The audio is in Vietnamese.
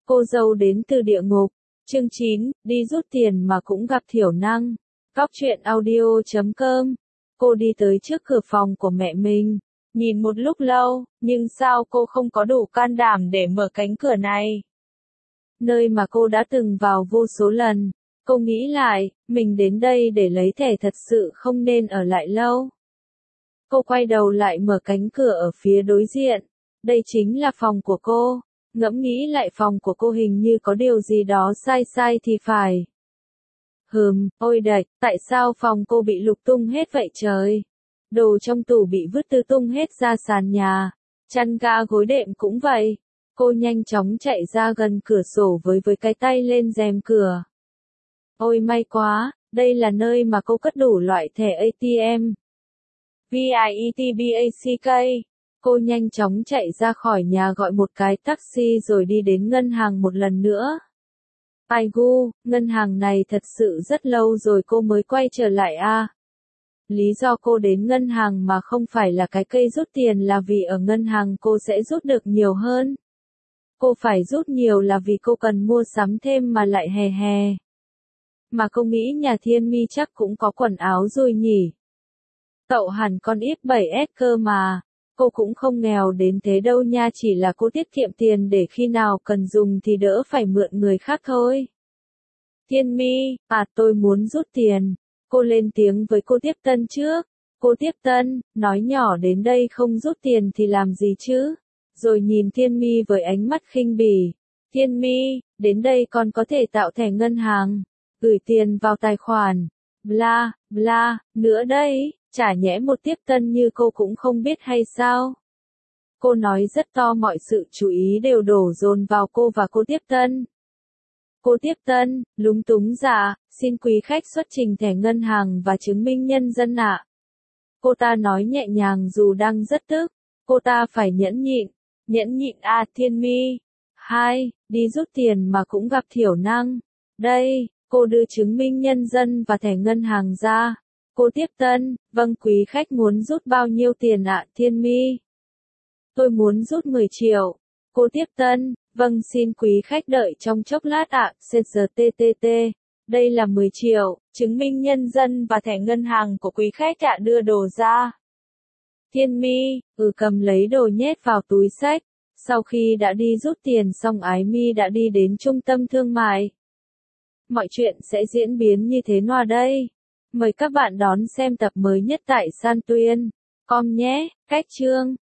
Cô dâu đến từ địa ngục. Chương 9, đi rút tiền mà cũng gặp thiểu năng. Góc truyện audio.com. Cô đi tới trước cửa phòng của mẹ mình, nhìn một lúc lâu, nhưng sao cô không có đủ can đảm để mở cánh cửa này? Nơi mà cô đã từng vào vô số lần. Cô nghĩ lại, mình đến đây để lấy thẻ thật sự không nên ở lại lâu. Cô quay đầu lại mở cánh cửa ở phía đối diện. Đây chính là phòng của cô. Ngẫm nghĩ lại phòng của cô hình như có điều gì đó sai sai thì phải. Ôi đạch, tại sao phòng cô bị lục tung hết vậy trời? Đồ trong tủ bị vứt tứ tung hết ra sàn nhà. Chăn ga gối đệm cũng vậy. Cô nhanh chóng chạy ra gần cửa sổ với cái tay lên rèm cửa. Ôi may quá, đây là nơi mà cô cất đủ loại thẻ ATM. VIETBACK. Cô nhanh chóng chạy ra khỏi nhà gọi một cái taxi rồi đi đến ngân hàng một lần nữa. Ai gu, ngân hàng này thật sự rất lâu rồi cô mới quay trở lại à. Lý do cô đến ngân hàng mà không phải là cái cây rút tiền là vì ở ngân hàng cô sẽ rút được nhiều hơn. Cô phải rút nhiều là vì cô cần mua sắm thêm mà lại hè hè. Mà cô nghĩ nhà Thiên Mi chắc cũng có quần áo rồi nhỉ. Cậu hẳn con X7S cơ mà. Cô cũng không nghèo đến thế đâu nha, chỉ là cô tiết kiệm tiền để khi nào cần dùng thì đỡ phải mượn người khác thôi. Thiên Mi, tôi muốn rút tiền. Cô lên tiếng với cô tiếp tân trước. Cô tiếp tân, nói nhỏ đến đây không rút tiền thì làm gì chứ? Rồi nhìn Thiên Mi với ánh mắt khinh bỉ. Thiên Mi, đến đây con có thể tạo thẻ ngân hàng, gửi tiền vào tài khoản, bla, bla, nữa đây. Chả nhẽ một tiếp tân như cô cũng không biết hay sao? Cô nói rất to, mọi sự chú ý đều đổ dồn vào cô và cô tiếp tân. Cô tiếp tân, lúng túng dạ, xin quý khách xuất trình thẻ ngân hàng và chứng minh nhân dân ạ. Cô ta nói nhẹ nhàng dù đang rất tức. Cô ta phải nhẫn nhịn à Thiên Mi. 2. Đi rút tiền mà cũng gặp thiểu năng. Đây, cô đưa chứng minh nhân dân và thẻ ngân hàng ra. Cô tiếp tân, vâng quý khách muốn rút bao nhiêu tiền ạ Thiên Mi? Tôi muốn rút 10 triệu. Cô tiếp tân, vâng xin quý khách đợi trong chốc lát ạ, CGTTT. Đây là 10 triệu, chứng minh nhân dân và thẻ ngân hàng của quý khách ạ, đưa đồ ra. Thiên Mi, cầm lấy đồ nhét vào túi xách. Sau khi đã đi rút tiền xong Ái Mi đã đi đến trung tâm thương mại. Mọi chuyện sẽ diễn biến như thế nào đây? Mời các bạn đón xem tập mới nhất tại San Tuyên.com nhé. Cách chương